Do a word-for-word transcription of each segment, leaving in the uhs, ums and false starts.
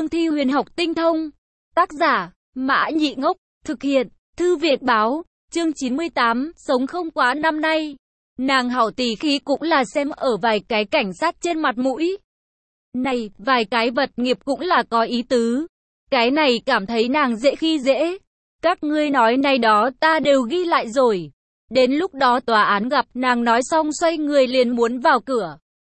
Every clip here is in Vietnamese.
cương thi huyền học tinh thông. Tác giả, Mã Nhị Ngốc, thực hiện, Thư Việt Báo, chương chín mươi tám, sống không quá năm nay. Nàng hảo tỷ khí cũng là xem ở vài cái cảnh sát trên mặt mũi. Này, vài cái vật nghiệp cũng là có ý tứ. Cái này cảm thấy nàng dễ khi dễ. Các ngươi nói này đó ta đều ghi lại rồi. Đến lúc đó tòa án gặp, nàng nói xong xoay người liền muốn vào cửa.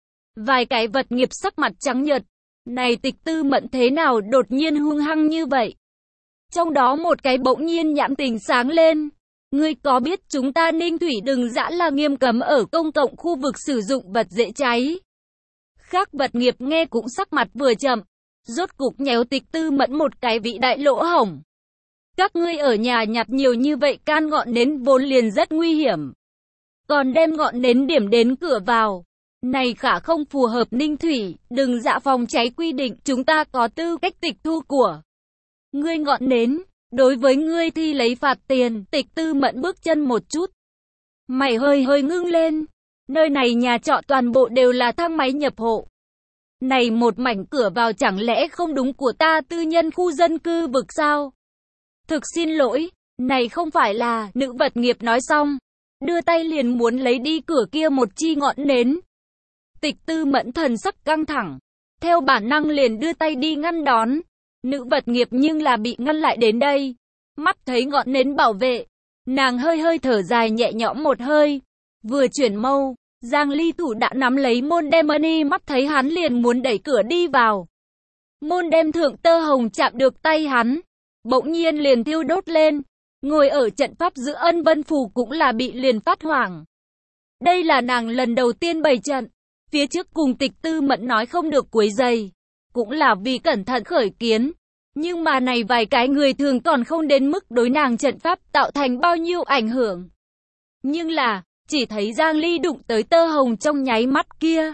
Vài cái vật nghiệp sắc mặt trắng nhợt. Này Tịch Tư Mẫn thế nào đột nhiên hung hăng như vậy? Trong đó một cái bỗng nhiên nhãn tình sáng lên. Ngươi có biết chúng ta Ninh Thủy Đừng Giã là nghiêm cấm ở công cộng khu vực sử dụng vật dễ cháy. Khác vật nghiệp nghe cũng sắc mặt vừa chậm. Rốt cục nhéo Tịch Tư Mẫn một cái vị đại lỗ hổng. Các ngươi ở nhà nhặt nhiều như vậy can ngọn nến vốn liền rất nguy hiểm. Còn đem ngọn nến điểm đến cửa vào. Này khả không phù hợp Ninh Thủy Đừng Giã phòng cháy quy định, chúng ta có tư cách tịch thu của ngươi ngọn nến. Đối với ngươi thì lấy phạt tiền. Tịch Tư Mẫn bước chân một chút. Mày hơi hơi ngưng lên. Nơi này nhà trọ toàn bộ đều là thang máy nhập hộ. Này một mảnh cửa vào chẳng lẽ không đúng của ta tư nhân khu dân cư vực sao? Thực xin lỗi, này không phải là, nữ vật nghiệp nói xong. Đưa tay liền muốn lấy đi cửa kia một chi ngọn nến. Tịch Tư Mẫn thần sắc căng thẳng. Theo bản năng liền đưa tay đi ngăn đón. Nữ vật nghiệp nhưng là bị ngăn lại đến đây. Mắt thấy ngọn nến bảo vệ. Nàng hơi hơi thở dài nhẹ nhõm một hơi. Vừa chuyển mâu, Giang Ly thủ đã nắm lấy môn đem money, mắt thấy hắn liền muốn đẩy cửa đi vào. Môn đem thượng tơ hồng chạm được tay hắn. Bỗng nhiên liền thiêu đốt lên. Ngồi ở trận pháp giữa Ân Vân Phủ cũng là bị liền phát hoảng. Đây là nàng lần đầu tiên bày trận. Phía trước cùng Tịch Tư Mẫn nói không được quấy rầy. Cũng là vì cẩn thận khởi kiến. Nhưng mà này vài cái người thường còn không đến mức đối nàng trận pháp tạo thành bao nhiêu ảnh hưởng. Nhưng là, chỉ thấy Giang Ly đụng tới tơ hồng trong nháy mắt kia.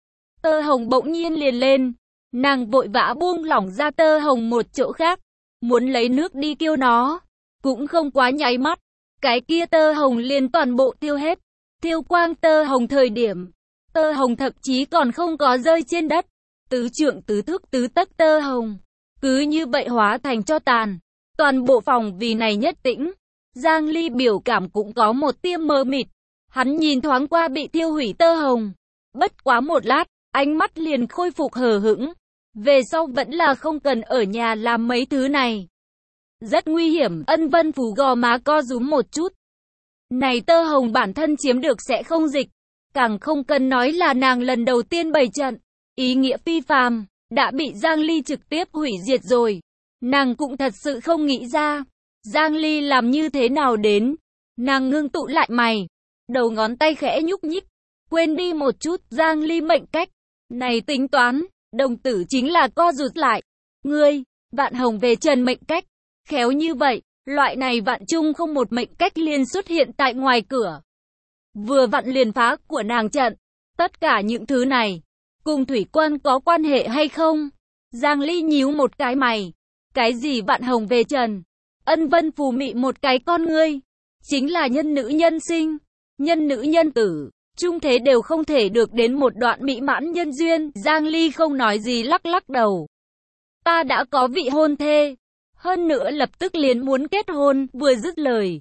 Tơ hồng bỗng nhiên liền lên. Nàng vội vã buông lỏng ra tơ hồng một chỗ khác. Muốn lấy nước đi kêu nó. Cũng không quá nháy mắt. Cái kia tơ hồng liền toàn bộ tiêu hết. Thiêu quang tơ hồng thời điểm. Tơ hồng thậm chí còn không có rơi trên đất. Tứ trượng tứ thước tứ tấc tơ hồng. Cứ như vậy hóa thành cho tàn. Toàn bộ phòng vì này nhất tĩnh. Giang Ly biểu cảm cũng có một tia mờ mịt. Hắn nhìn thoáng qua bị thiêu hủy tơ hồng. Bất quá một lát, ánh mắt liền khôi phục hờ hững. Về sau vẫn là không cần ở nhà làm mấy thứ này. Rất nguy hiểm. Ân Vân Phủ gò má co rúm một chút. Này tơ hồng bản thân chiếm được sẽ không dịch. Càng không cần nói là nàng lần đầu tiên bày trận. Ý nghĩa phi phàm, đã bị Giang Ly trực tiếp hủy diệt rồi. Nàng cũng thật sự không nghĩ ra. Giang Ly làm như thế nào đến. Nàng ngưng tụ lại mày. Đầu ngón tay khẽ nhúc nhích. Quên đi một chút Giang Ly mệnh cách. Này tính toán, đồng tử chính là co rụt lại. Ngươi, vạn hồng về trần mệnh cách. Khéo như vậy, loại này vạn chung không một mệnh cách liền xuất hiện tại ngoài cửa. Vừa vặn liền phá của nàng trận. Tất cả những thứ này, cùng thủy quan có quan hệ hay không? Giang Ly nhíu một cái mày. Cái gì vạn hồng về trần? Ân Vân Phù mị một cái con ngươi. Chính là nhân nữ nhân sinh, nhân nữ nhân tử. Trung thế đều không thể được đến một đoạn mỹ mãn nhân duyên. Giang Ly không nói gì lắc lắc đầu. Ta đã có vị hôn thê. Hơn nữa lập tức liền muốn kết hôn. Vừa dứt lời,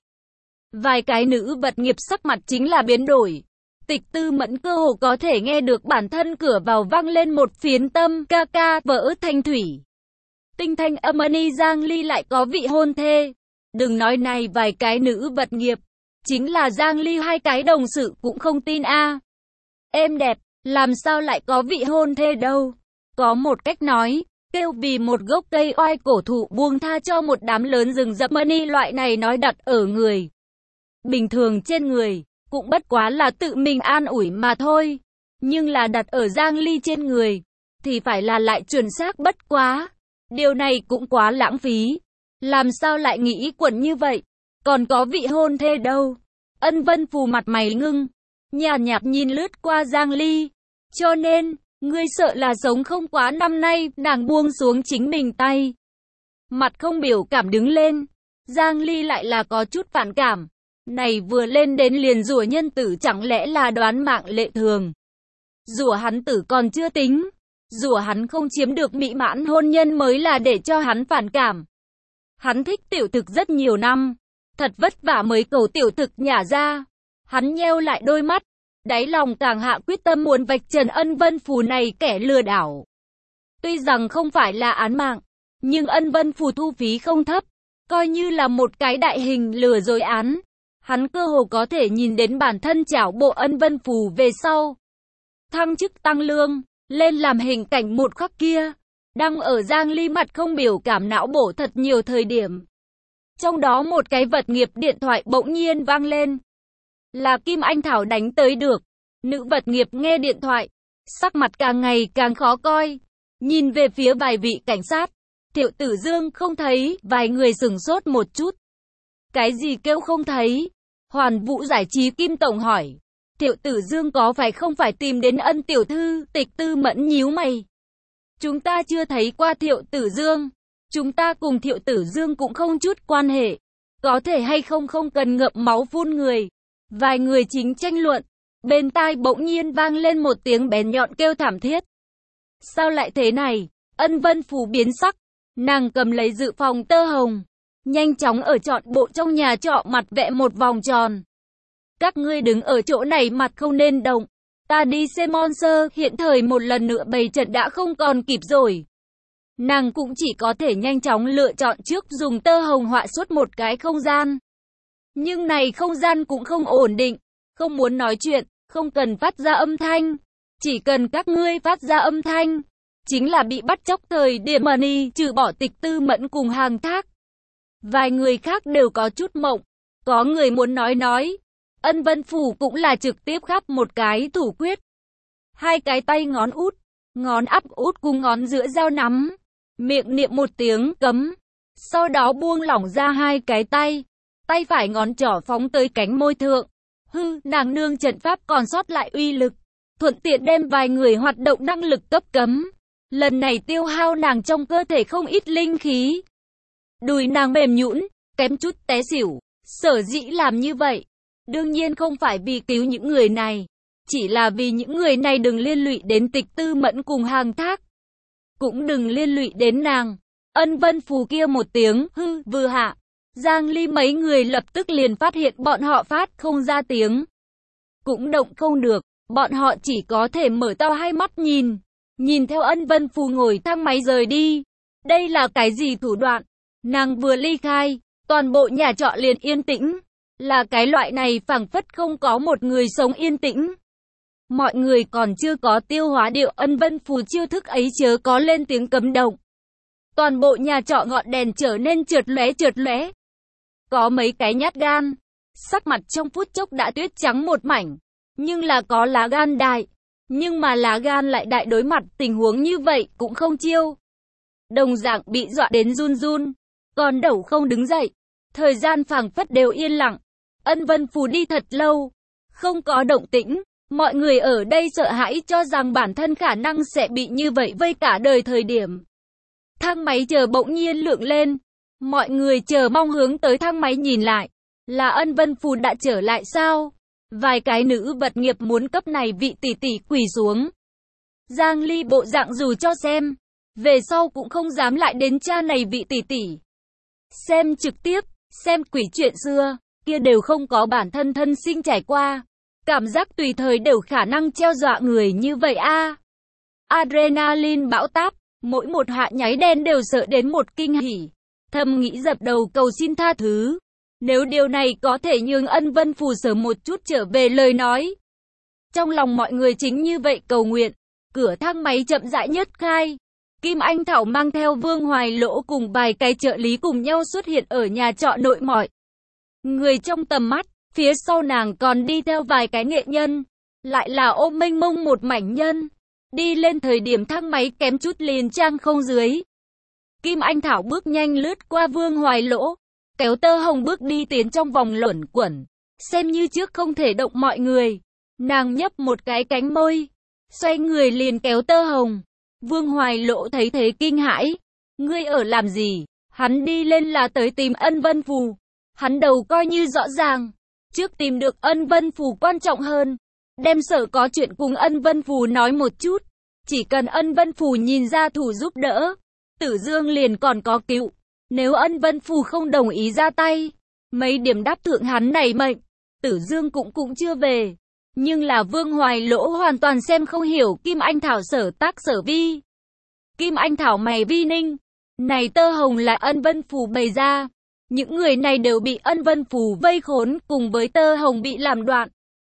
vài cái nữ vật nghiệp sắc mặt chính là biến đổi. Tịch Tư Mẫn cơ hồ có thể nghe được bản thân cửa vào vang lên một phiến tâm ca ca vỡ thanh thủy. Tinh thanh âm ni Giang Ly lại có vị hôn thê. Đừng nói này vài cái nữ vật nghiệp. Chính là Giang Ly hai cái đồng sự cũng không tin a. À. Em đẹp, làm sao lại có vị hôn thê đâu. Có một cách nói, kêu vì một gốc cây oai cổ thụ buông tha cho một đám lớn rừng rậm money loại này nói đặt ở người bình thường trên người. Cũng bất quá là tự mình an ủi mà thôi. Nhưng là đặt ở Giang Ly trên người, thì phải là lại chuẩn xác bất quá. Điều này cũng quá lãng phí. Làm sao lại nghĩ quẩn như vậy? Còn có vị hôn thê đâu? Ân Vân Phù mặt mày ngưng, nhàn nhạt nhìn lướt qua Giang Ly. Cho nên, ngươi sợ là sống không quá năm nay. Nàng buông xuống chính mình tay. Mặt không biểu cảm đứng lên. Giang Ly lại là có chút phản cảm. Này vừa lên đến liền rủa nhân tử chẳng lẽ là đoán mạng lệ thường. Rủa hắn tử còn chưa tính. rủa hắn không chiếm được mỹ mãn hôn nhân mới là để cho hắn phản cảm. Hắn thích tiểu thực rất nhiều năm, thật vất vả mới cầu tiểu thực nhả ra. Hắn nheo lại đôi mắt, đáy lòng càng hạ quyết tâm muốn vạch trần Ân Vân Phù này kẻ lừa đảo. Tuy rằng không phải là án mạng, nhưng Ân Vân Phù thu phí không thấp, coi như là một cái đại hình lừa dối án. Hắn cơ hồ có thể nhìn đến bản thân chảo bộ Ân Vân Phù về sau. Thăng chức tăng lương, lên làm hình cảnh một khắc kia, đang ở Giang Ly mặt không biểu cảm não bổ thật nhiều thời điểm. Trong đó một cái vật nghiệp điện thoại bỗng nhiên vang lên. Là Kim Anh Thảo đánh tới được. Nữ vật nghiệp nghe điện thoại, sắc mặt càng ngày càng khó coi. Nhìn về phía vài vị cảnh sát, Thiệu Tử Dương không thấy, vài người sửng sốt một chút. Cái gì kêu không thấy? Hoàn Vũ Giải trí Kim Tổng hỏi. Thiệu Tử Dương có phải không phải tìm đến Ân tiểu thư? Tịch Tư Mẫn nhíu mày. Chúng ta chưa thấy qua Thiệu Tử Dương. Chúng ta cùng Thiệu Tử Dương cũng không chút quan hệ. Có thể hay không không cần ngậm máu phun người. Vài người chính tranh luận. Bên tai bỗng nhiên vang lên một tiếng bén nhọn kêu thảm thiết. Sao lại thế này? Ân Vân Phù biến sắc. Nàng cầm lấy dự phòng tơ hồng. Nhanh chóng ở trọn bộ trong nhà trọ mặt vẽ một vòng tròn. Các ngươi đứng ở chỗ này mặt không nên động. Ta đi xem Monster, hiện thời một lần nữa bày trận đã không còn kịp rồi. Nàng cũng chỉ có thể nhanh chóng lựa chọn trước dùng tơ hồng họa xuất một cái không gian. Nhưng này không gian cũng không ổn định, không muốn nói chuyện, không cần phát ra âm thanh. Chỉ cần các ngươi phát ra âm thanh, chính là bị bắt chóc thời điểm money, trừ bỏ Tịch Tư Mẫn cùng Hàng Thác. Vài người khác đều có chút mộng, có người muốn nói nói. Ân Vân Phù cũng là trực tiếp khắp một cái thủ quyết. Hai cái tay ngón út, ngón áp út cùng ngón giữa giao nắm. Miệng niệm một tiếng cấm. Sau đó buông lỏng ra hai cái tay. Tay phải ngón trỏ phóng tới cánh môi thượng. Hư, nàng nương trận pháp còn sót lại uy lực. Thuận tiện đem vài người hoạt động năng lực cấp cấm. Lần này tiêu hao nàng trong cơ thể không ít linh khí. Đùi nàng mềm nhũn, kém chút té xỉu. Sở dĩ làm như vậy, đương nhiên không phải vì cứu những người này, chỉ là vì những người này đừng liên lụy đến Tịch Tư Mẫn cùng Hàng Thác. Cũng đừng liên lụy đến nàng. Ân Vân Phù kia một tiếng hư vừa hạ. Giang Ly mấy người lập tức liền phát hiện bọn họ phát không ra tiếng. Cũng động không được, bọn họ chỉ có thể mở to hai mắt nhìn. Nhìn theo Ân Vân Phù ngồi thang máy rời đi. Đây là cái gì thủ đoạn? Nàng vừa ly khai, toàn bộ nhà trọ liền yên tĩnh. Là cái loại này phảng phất không có một người sống yên tĩnh. Mọi người còn chưa có tiêu hóa điệu Ân Vân Phù chiêu thức ấy chớ có lên tiếng cấm động. Toàn bộ nhà trọ ngọn đèn trở nên trượt lóe trượt lóe. Có mấy cái nhát gan, sắc mặt trong phút chốc đã tuyết trắng một mảnh. Nhưng là có lá gan đại. Nhưng mà lá gan lại đại đối mặt tình huống như vậy cũng không chiêu. Đồng dạng bị dọa đến run run. Còn đầu không đứng dậy. Thời gian phảng phất đều yên lặng. Ân Vân Phù đi thật lâu. Không có động tĩnh. Mọi người ở đây sợ hãi cho rằng bản thân khả năng sẽ bị như vậy vây cả đời thời điểm. Thang máy chờ bỗng nhiên lượng lên. Mọi người chờ mong hướng tới thang máy nhìn lại. Là Ân Vân Phù đã trở lại sao? Vài cái nữ vật nghiệp muốn cấp này vị tỷ tỷ quỳ xuống. Giang Ly bộ dạng dù cho xem. Về sau cũng không dám lại đến cha này vị tỷ tỷ. Xem trực tiếp, xem quỷ chuyện xưa, kia đều không có bản thân thân sinh trải qua. Cảm giác tùy thời đều khả năng treo dọa người như vậy a. À. Adrenaline bão táp, mỗi một hạ nháy đen đều sợ đến một kinh hỉ. Thầm nghĩ dập đầu cầu xin tha thứ. Nếu điều này có thể nhường Ân Vân Phù sớm một chút trở về lời nói. Trong lòng mọi người chính như vậy cầu nguyện. Cửa thang máy chậm rãi nhất khai. Kim Anh Thảo mang theo Vương Hoài Lỗ cùng vài cái trợ lý cùng nhau xuất hiện ở nhà trọ nội mọi. Người trong tầm mắt, phía sau nàng còn đi theo vài cái nghệ nhân. Lại là ôm mênh mông một mảnh nhân. Đi lên thời điểm thang máy kém chút liền trang không dưới. Kim Anh Thảo bước nhanh lướt qua Vương Hoài Lỗ. Kéo tơ hồng bước đi tiến trong vòng luẩn quẩn. Xem như trước không thể động mọi người. Nàng nhấp một cái cánh môi. Xoay người liền kéo tơ hồng. Vương Hoài Lỗ thấy thế kinh hãi. Ngươi ở làm gì? Hắn đi lên là tới tìm Ân Vân Phù. Hắn đầu coi như rõ ràng. Trước tìm được Ân Vân Phù quan trọng hơn. Đem sở có chuyện cùng Ân Vân Phù nói một chút. Chỉ cần Ân Vân Phù nhìn ra thủ giúp đỡ, Tử Dương liền còn có cứu. Nếu Ân Vân Phù không đồng ý ra tay, mấy điểm đáp thượng hắn này mệnh, Tử Dương cũng cũng chưa về. Nhưng là Vương Hoài Lỗ hoàn toàn xem không hiểu Kim Anh Thảo sở tác sở vi. Kim Anh Thảo mày vi ninh, này tơ hồng là Ân Vân Phù bày ra. Những người này đều bị Ân Vân Phù vây khốn, cùng với tơ hồng bị làm đoạn.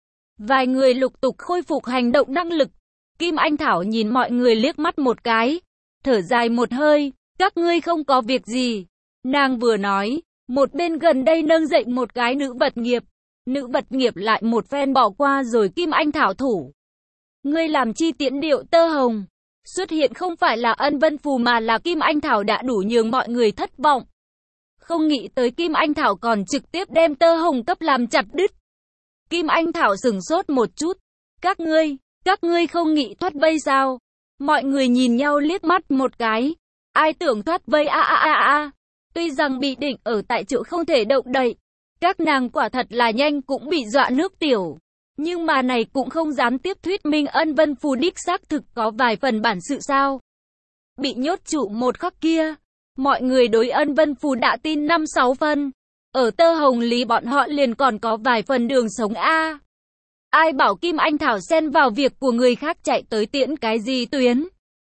Vài người lục tục khôi phục hành động năng lực. Kim Anh Thảo nhìn mọi người liếc mắt một cái, thở dài một hơi, các ngươi không có việc gì. Nàng vừa nói, một bên gần đây nâng dậy một cái nữ vật nghiệp. Nữ vật nghiệp lại một phen bỏ qua rồi Kim Anh Thảo thủ. Ngươi làm chi tiễn điệu tơ hồng. Xuất hiện không phải là Ân Vân Phù mà là Kim Anh Thảo đã đủ nhường mọi người thất vọng. Không nghĩ tới Kim Anh Thảo còn trực tiếp đem tơ hồng cấp làm chặt đứt. Kim Anh Thảo sửng sốt một chút. Các ngươi, các ngươi không nghĩ thoát vây sao? Mọi người nhìn nhau liếc mắt một cái. Ai tưởng thoát vây a a a a. Tuy rằng bị định ở tại chỗ không thể động đậy. Các nàng quả thật là nhanh cũng bị dọa nước tiểu. Nhưng mà này cũng không dám tiếp thuyết minh Ân Vân Phù đích xác thực có vài phần bản sự sao. Bị nhốt trụ một khắc kia, mọi người đối Ân Vân Phù đã tin năm sáu phần. Ở tơ hồng lý bọn họ liền còn có vài phần đường sống a. Ai bảo Kim Anh Thảo xen vào việc của người khác chạy tới tiễn cái gì tuyến.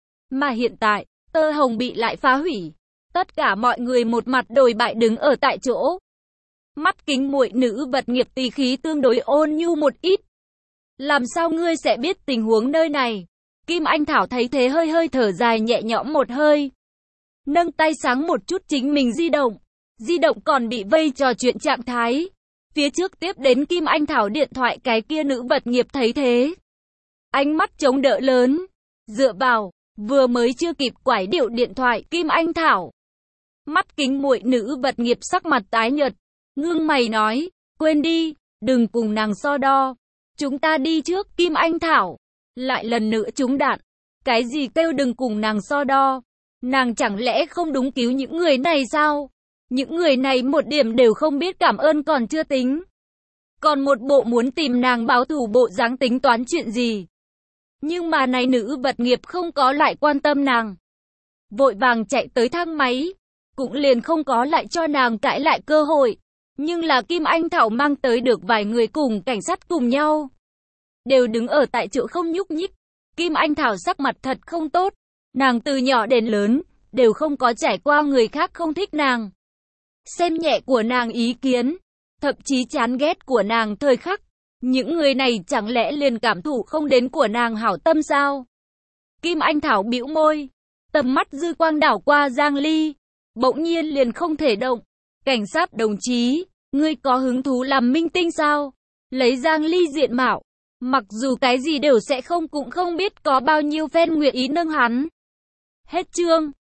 Mà hiện tại, tơ hồng bị lại phá hủy. Tất cả mọi người một mặt đồi bại đứng ở tại chỗ. Mắt kính muội nữ vật nghiệp tỳ khí tương đối ôn nhu một ít. Làm sao ngươi sẽ biết tình huống nơi này? Kim Anh Thảo thấy thế hơi hơi thở dài nhẹ nhõm một hơi. Nâng tay sáng một chút chính mình di động. Di động còn bị vây trò chuyện trạng thái. Phía trước tiếp đến Kim Anh Thảo điện thoại cái kia nữ vật nghiệp thấy thế. Ánh mắt chống đỡ lớn. Dựa vào, vừa mới chưa kịp quải điệu điện thoại Kim Anh Thảo. Mắt kính muội nữ vật nghiệp sắc mặt tái nhợt. Ngưng mày nói, quên đi, đừng cùng nàng so đo. Chúng ta đi trước Kim Anh Thảo. Lại lần nữa trúng đạn. Cái gì kêu đừng cùng nàng so đo? Nàng chẳng lẽ không đúng cứu những người này sao? Những người này một điểm đều không biết cảm ơn còn chưa tính. Còn một bộ muốn tìm nàng báo thù bộ dáng tính toán chuyện gì. Nhưng mà này nữ vật nghiệp không có lại quan tâm nàng. Vội vàng chạy tới thang máy. Cũng liền không có lại cho nàng cãi lại cơ hội. Nhưng là Kim Anh Thảo mang tới được vài người cùng cảnh sát cùng nhau. Đều đứng ở tại chỗ không nhúc nhích. Kim Anh Thảo sắc mặt thật không tốt. Nàng từ nhỏ đến lớn, đều không có trải qua người khác không thích nàng. Xem nhẹ của nàng ý kiến, thậm chí chán ghét của nàng thời khắc. Những người này chẳng lẽ liền cảm thụ không đến của nàng hảo tâm sao? Kim Anh Thảo bĩu môi, tầm mắt dư quang đảo qua Giang Ly. Bỗng nhiên liền không thể động. Cảnh sát đồng chí, ngươi có hứng thú làm minh tinh sao? Lấy Giang Ly diện mạo, mặc dù cái gì đều sẽ không cũng không biết có bao nhiêu fan nguyện ý nâng hắn. Hết chương.